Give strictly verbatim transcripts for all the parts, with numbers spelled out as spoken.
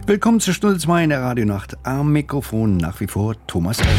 Willkommen zur Stunde zwei in der Radionacht. Am Mikrofon nach wie vor Thomas Elber.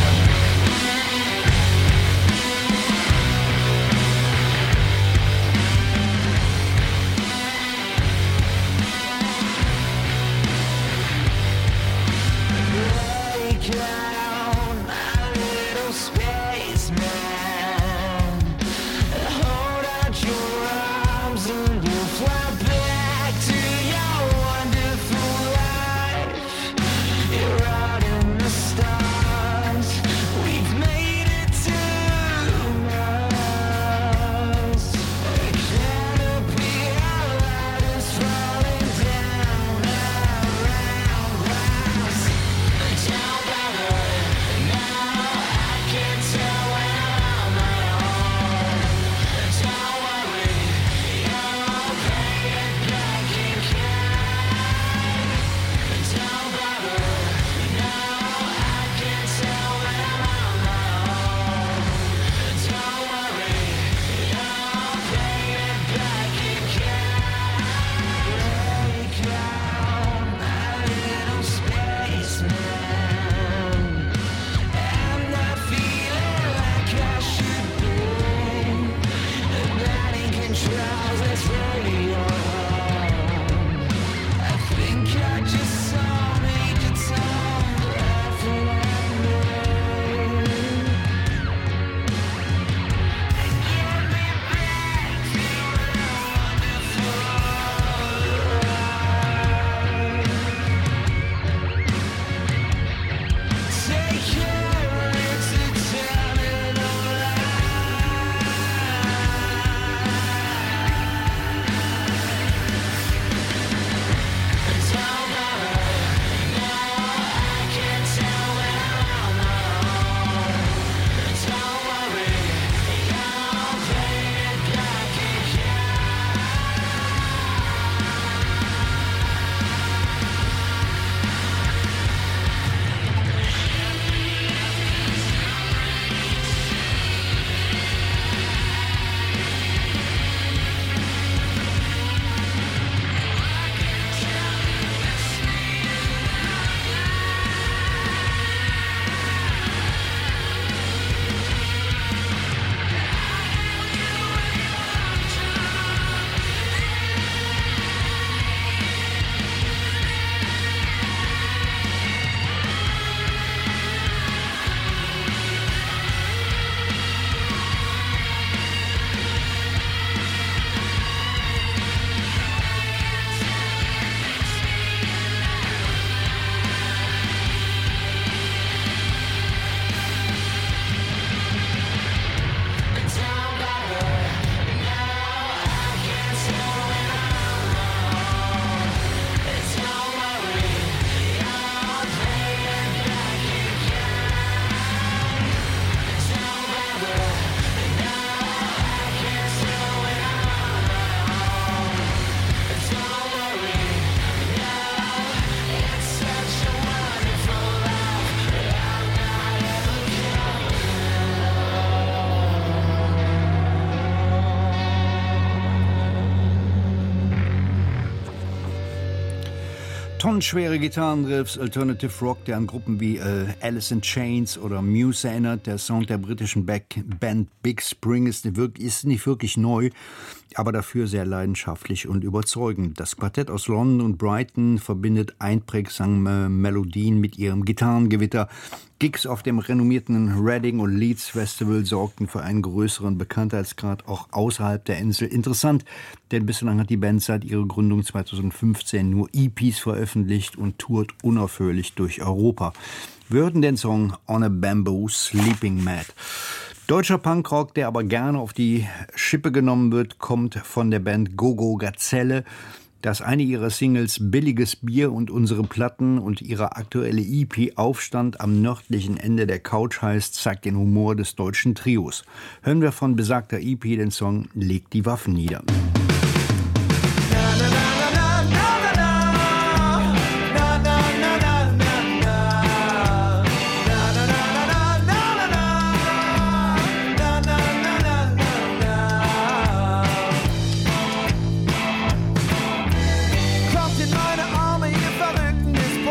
Tonnenschwere Gitarrenriffs, Alternative Rock, der an Gruppen wie äh, Alice in Chains oder Muse erinnert. Der Sound der britischen Back Band Big Spring ist, ist nicht wirklich neu, aber dafür sehr leidenschaftlich und überzeugend. Das Quartett aus London und Brighton verbindet einprägsame Melodien mit ihrem Gitarrengewitter. Gigs auf dem renommierten Reading und Leeds Festival sorgten für einen größeren Bekanntheitsgrad auch außerhalb der Insel. Interessant, denn bislang hat die Band seit ihrer Gründung zweitausendfünfzehn nur E Ps veröffentlicht und tourt unaufhörlich durch Europa. Wir hörten den Song On a Bamboo, Sleeping Mad. Deutscher Punkrock, der aber gerne auf die Schippe genommen wird, kommt von der Band Gogo Gazelle. Dass eine ihrer Singles Billiges Bier und unsere Platten und ihre aktuelle E P Aufstand am nördlichen Ende der Couch heißt, zeigt den Humor des deutschen Trios. Hören wir von besagter E P den Song Leg die Waffen nieder. Kommt in meine Arme, ihr verrückten Despoten.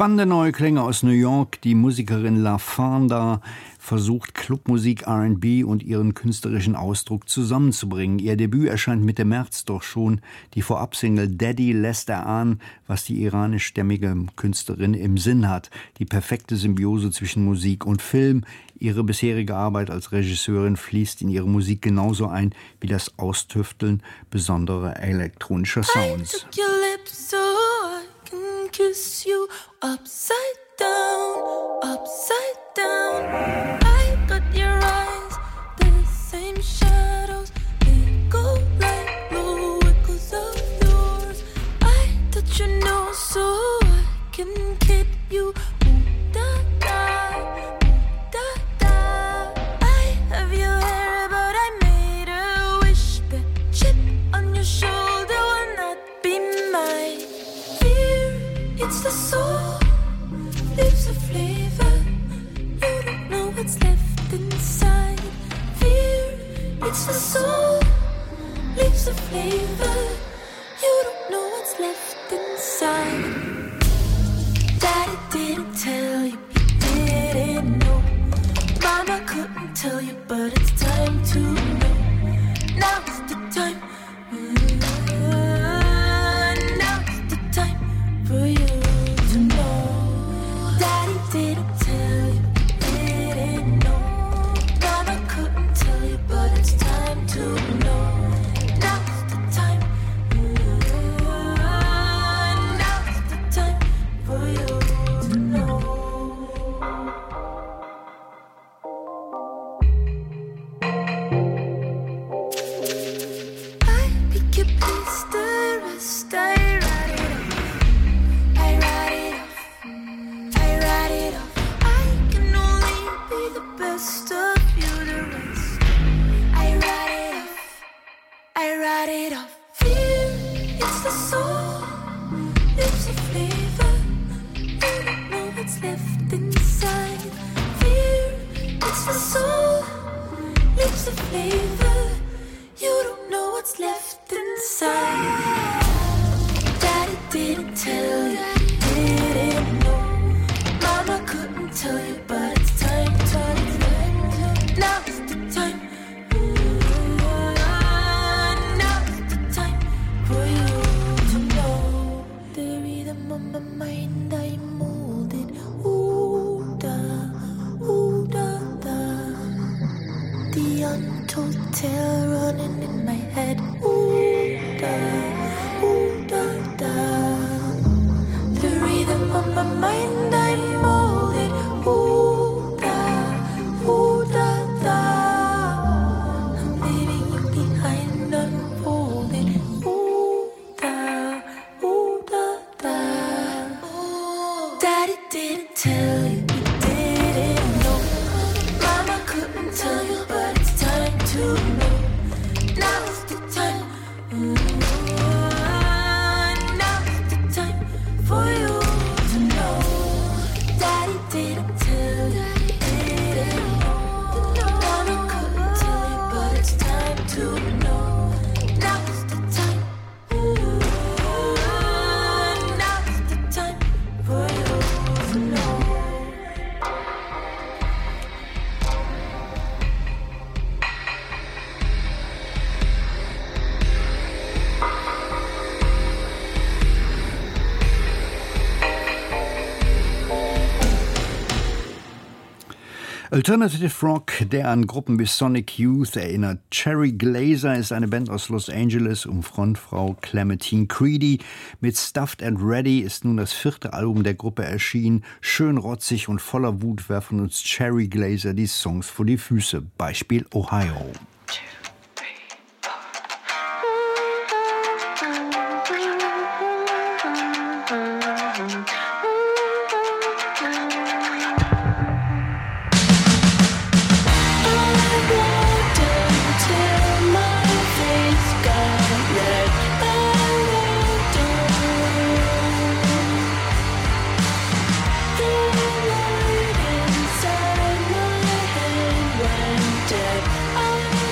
Spannende neue Klänge aus New York. Die Musikerin La Fanda versucht, Clubmusik, R and B und ihren künstlerischen Ausdruck zusammenzubringen. Ihr Debüt erscheint Mitte März, doch schon die Vorabsingle Daddy lässt erahnen, was die iranischstämmige Künstlerin im Sinn hat. Die perfekte Symbiose zwischen Musik und Film. Ihre bisherige Arbeit als Regisseurin fließt in ihre Musik genauso ein wie das Austüfteln besonderer elektronischer Sounds. Kiss you upside down, upside down. I got your eyes, the same shadows. They go like blue echoes of yours. I touch your nose so I can keep you. Ooh, da, da, ooh, da, da. I have your hair, but I made a wish. The chip on your shoulder will not be mine. It's the soul, leaves a flavor. You don't know what's left inside. Fear, it's the soul, leaves a flavor. You don't know what's left inside. Daddy didn't tell you, he didn't know. Mama couldn't tell you, but it's time to know. Now's the time. Now's the time for you. Didn't tell you, didn't know. Mama couldn't tell you, but it's time to know. Now's the time. Now's the time for you to know. I pick your piece, the rest I write it off. I write it off. Best of you, the rest I write it off, I write it off. Fear, it's the soul, lives a flavor. You don't know what's left inside. Fear, it's the soul, lives a flavor. You don't know what's left inside. Daddy didn't tell you, didn't know. Mama couldn't tell you, but it's time to. Now's the time. Now's the time for you to know. The rhythm of my mind, I molded. Ooh da, ooh da da. The untold tale running in my head. Ooh da, ooh da da. The rhythm of my mind, I molded. Ooh da, ooh da. I'm leaving you behind unfolded. Ooh da, ooh da da. Daddy didn't tell you, he didn't know. Mama couldn't tell you, but it's time to know. Now's the time. Now's the time for you to know. Daddy didn't tell you, he didn't know. Mama couldn't tell you, but it's time to know. Now's the time. Now's the time for you to know. Alternative Rock, der an Gruppen wie Sonic Youth erinnert. Cherry Glazerr ist eine Band aus Los Angeles um Frontfrau Clementine Creedy. Mit Stuffed and Ready ist nun das vierte Album der Gruppe erschienen. Schön rotzig und voller Wut werfen uns Cherry Glazerr die Songs vor die Füße. Beispiel Ohio. Inside my head went dead. I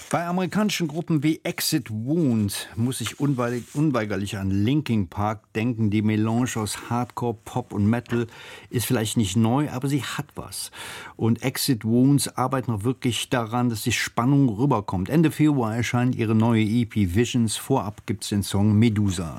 Bei amerikanischen Gruppen wie Exit Wound muss ich unweigerlich an Linkin Park denken. Die Melange aus Hardcore, Pop und Metal ist vielleicht nicht neu, aber sie hat was. Und Exit Wounds arbeiten noch wirklich daran, dass die Spannung rüberkommt. Ende Februar erscheint ihre neue E P Visions. Vorab gibt's den Song Medusa.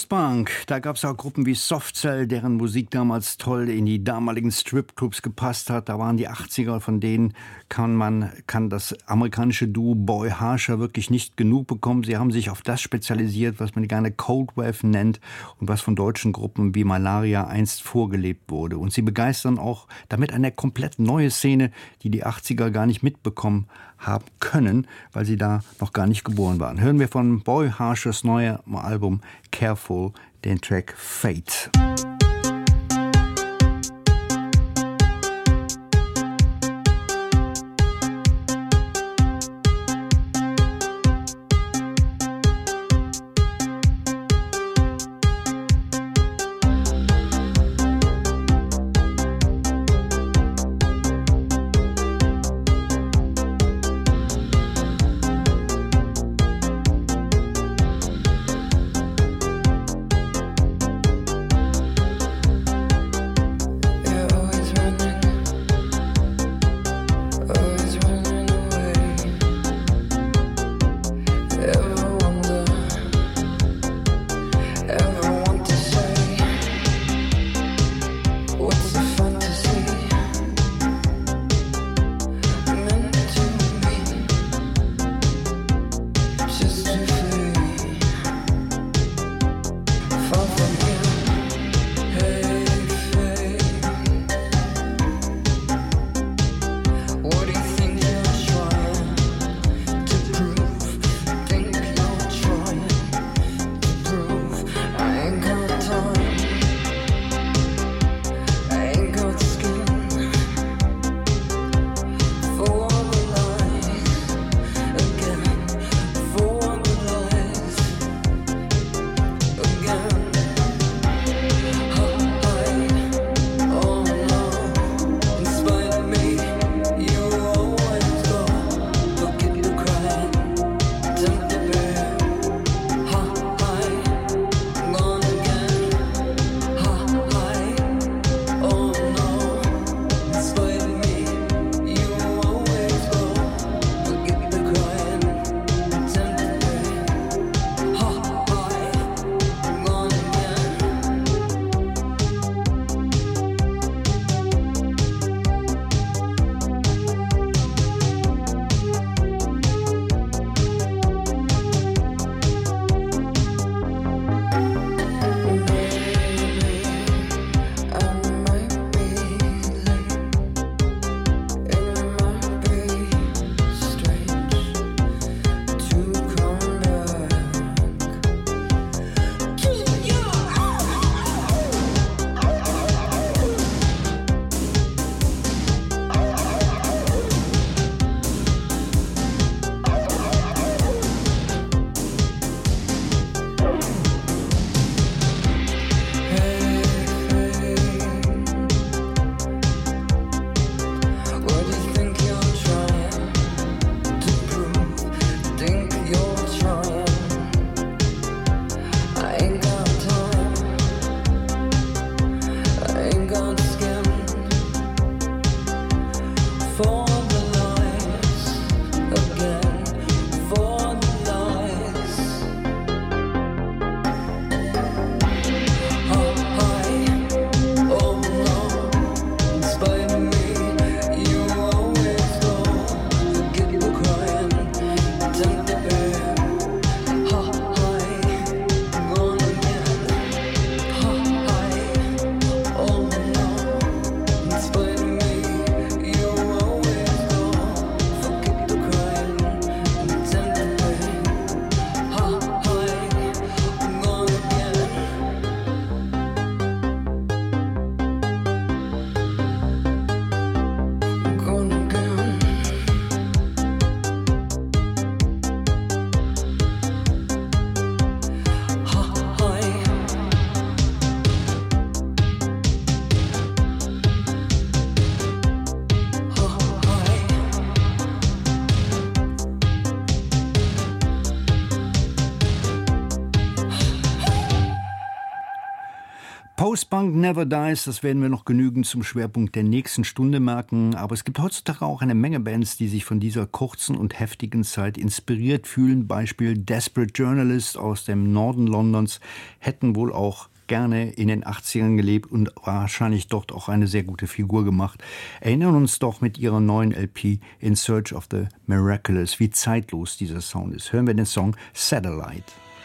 Postpunk, da gab es auch Gruppen wie Soft Cell, deren Musik damals toll in die damaligen Stripclubs gepasst hat. Da waren die achtziger, von denen kann man kann das amerikanische Duo Boy Harsher wirklich nicht genug bekommen. Sie haben sich auf das spezialisiert, was man gerne Cold Wave nennt und was von deutschen Gruppen wie Malaria einst vorgelebt wurde. Und sie begeistern auch damit eine komplett neue Szene, die die achtziger gar nicht mitbekommen haben können, weil sie da noch gar nicht geboren waren. Hören wir von Boy Harshers neuer Album Careful den Track Fate. Funk Never Dies, das werden wir noch genügend zum Schwerpunkt der nächsten Stunde merken. Aber es gibt heutzutage auch eine Menge Bands, die sich von dieser kurzen und heftigen Zeit inspiriert fühlen. Beispiel Desperate Journalist aus dem Norden Londons hätten wohl auch gerne in den achtzigern gelebt und wahrscheinlich dort auch eine sehr gute Figur gemacht. Erinnern uns doch mit ihrer neuen L P In Search of the Miraculous, wie zeitlos dieser Sound ist. Hören wir den Song Satellite.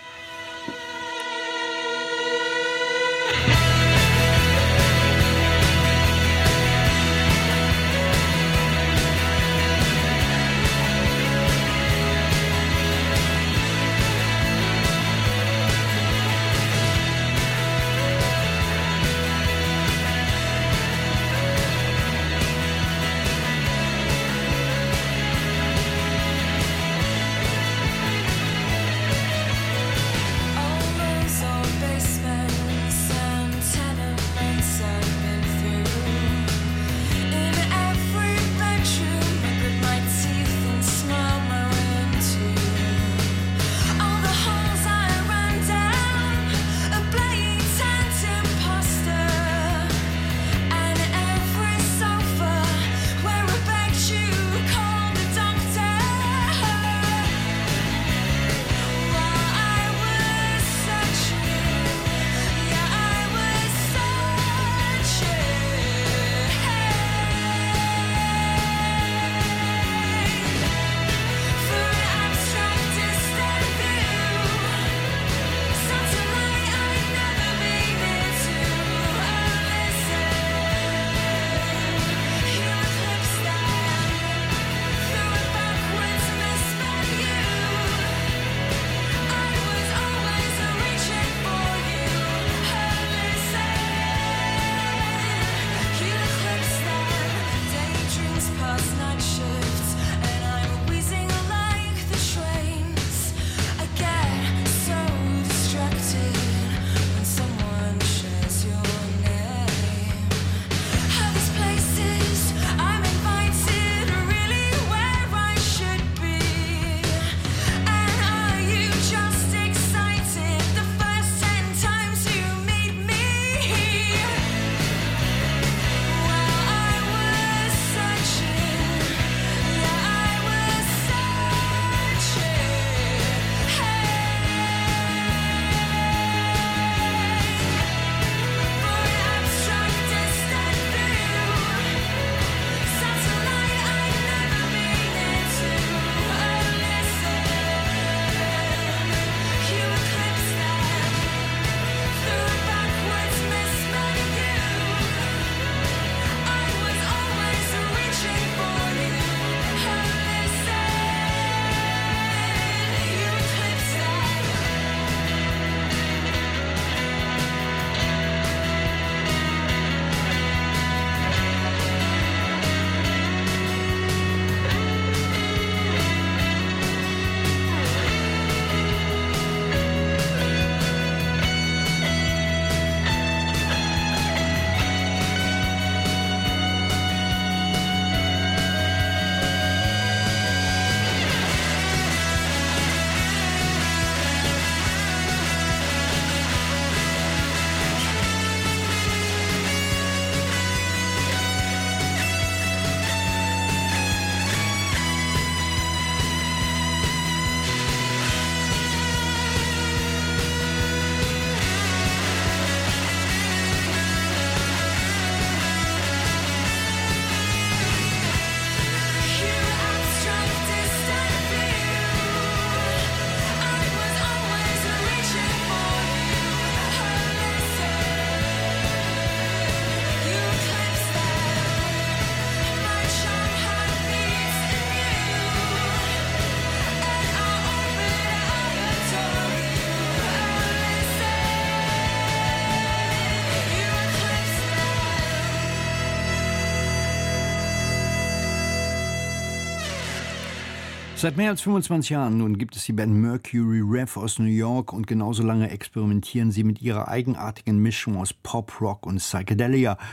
Seit mehr als fünfundzwanzig Jahren nun gibt es die Band Mercury Rev aus New York und genauso lange experimentieren sie mit ihrer eigenartigen Mischung aus Pop, Rock und Psychedelia.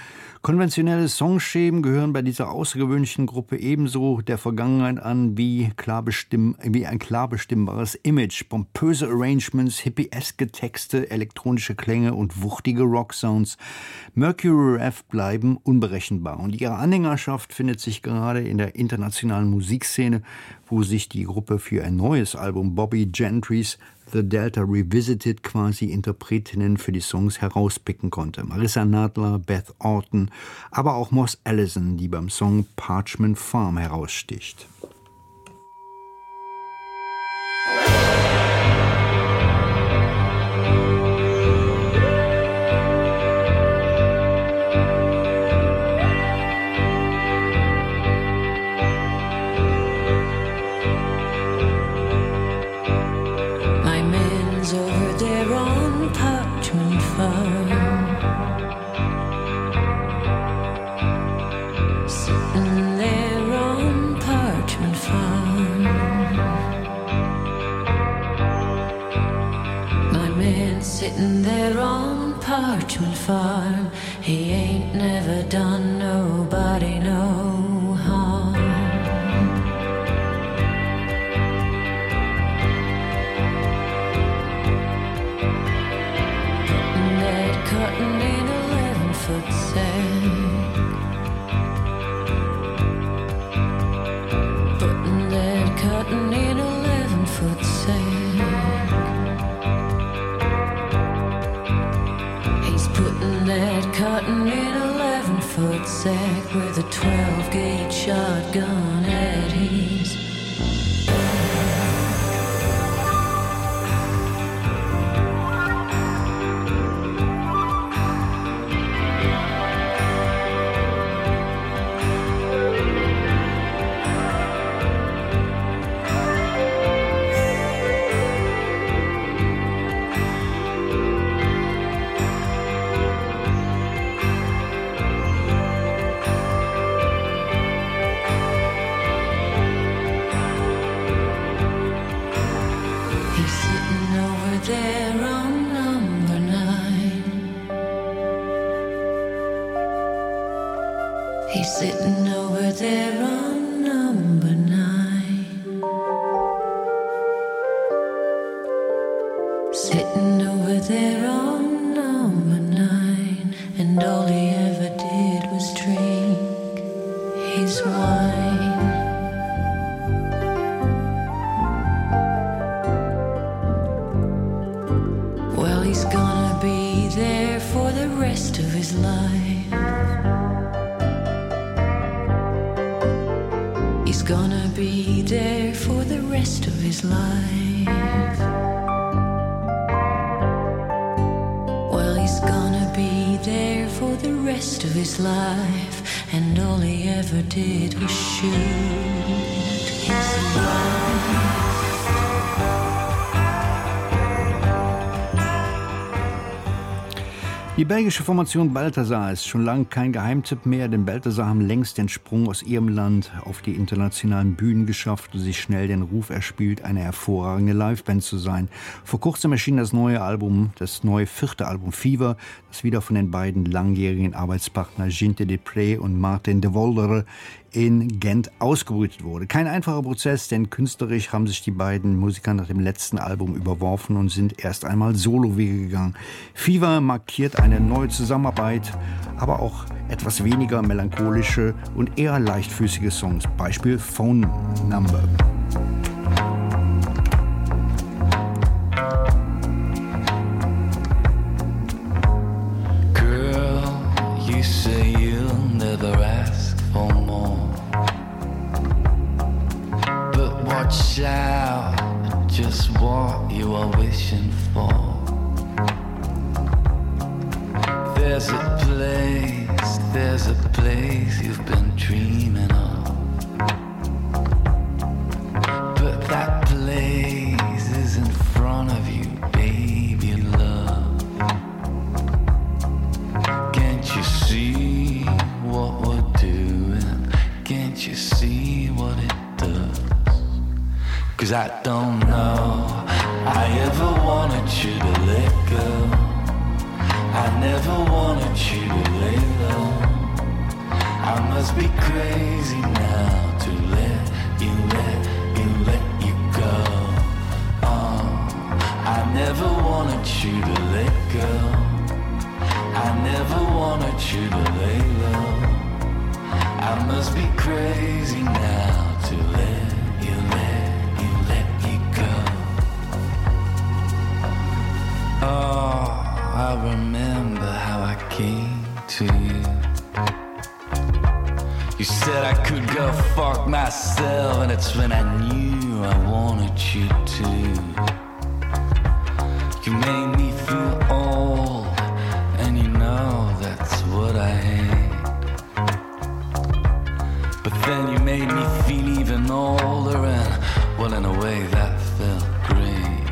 Konventionelle Songschemen gehören bei dieser außergewöhnlichen Gruppe ebenso der Vergangenheit an wie, klar bestimm- wie ein klar bestimmbares Image. Pompöse Arrangements, hippieske Texte, elektronische Klänge und wuchtige Rocksounds. Mercury Rev bleiben unberechenbar und ihre Anhängerschaft findet sich gerade in der internationalen Musikszene, wo sich die Gruppe für ein neues Album Bobby Gentrys The Delta Revisited quasi Interpretinnen für die Songs herauspicken konnte. Marissa Nadler, Beth Orton, aber auch Moss Allison, die beim Song Parchment Farm heraussticht. Sitting there on Parchment Farm, he ain't never done nobody no harm. Putting that cotton in eleven foot sack, putting that cotton in eleven foot sack. That cotton in eleven foot sack with a twelve gauge shotgun at his sitting over there on number nine, sitting over there on number nine, and all he ever did was drink his wine. Well, he's gonna be there for the rest of his life. He's gonna be there for the rest of his life. Well, he's gonna be there for the rest of his life, and all he ever did was shoot his wife. Die belgische Formation Balthazar ist schon lange kein Geheimtipp mehr, denn Balthazar haben längst den Sprung aus ihrem Land auf die internationalen Bühnen geschafft und sich schnell den Ruf erspielt, eine hervorragende Liveband zu sein. Vor kurzem erschien das neue Album, das neue vierte Album Fever, das wieder von den beiden langjährigen Arbeitspartnern Ginte Depré und Martin de Voldere in Gent ausgebrütet wurde. Kein einfacher Prozess, denn künstlerisch haben sich die beiden Musiker nach dem letzten Album überworfen und sind erst einmal Solowege gegangen. Fever markiert eine neue Zusammenarbeit, aber auch etwas weniger melancholische und eher leichtfüßige Songs. Beispiel Phone Number. Girl, you say you'll never ask for more. Watch out, just what you are wishing for. There's a place, there's a place you've been dreaming of, but that place is in front of you, baby love. Can't you see what we're doing? Can't you see what it does? 'Cause I don't know, I ever wanted you to let go. I never wanted you to lay low. must be crazy now to let you, let you, let you go. Oh, I never wanted you to let go. I never wanted you to lay low. I must be crazy now to let you, let you, let you go. Oh, I remember how I came to you. You said I could go fuck myself, and it's when I knew I wanted you to. You made me feel old, and you know that's what I hate. But then you made me feel even older, and well, in a way that felt great.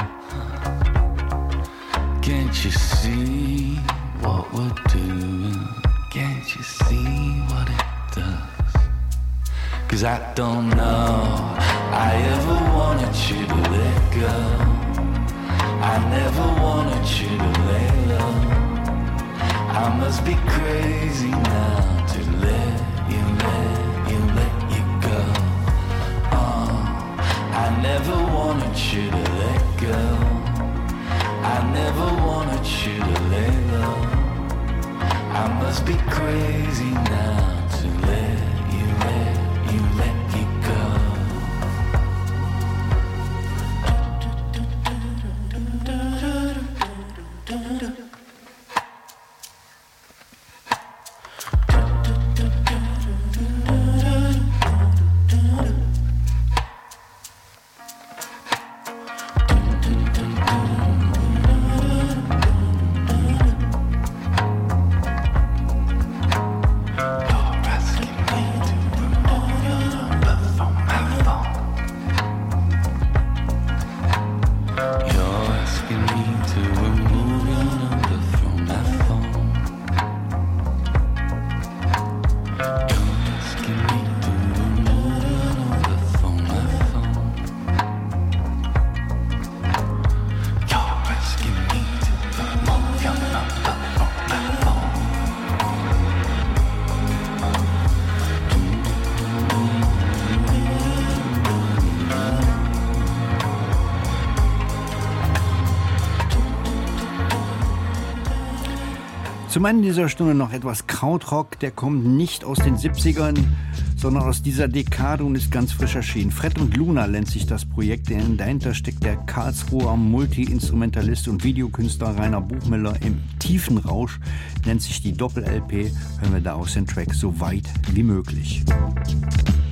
Can't you see what we're doing? Can't you see what it does? 'Cause I don't know I ever wanted you to let go. I never wanted you to lay low. I must be crazy now to let you, let you, let you go. Oh, I never wanted you to let go. I never wanted you to lay low. I must be crazy now to let you, let you, let you go. Zum Ende dieser Stunde noch etwas Krautrock, der kommt nicht aus den siebzigern, sondern aus dieser Dekade und ist ganz frisch erschienen. Fred und Luna nennt sich das Projekt, denn dahinter steckt der Karlsruher Multi-Instrumentalist und Videokünstler Rainer Buchmüller. Im tiefen Rausch nennt sich die Doppel-L P, hören wir da aus den Track So weit wie möglich.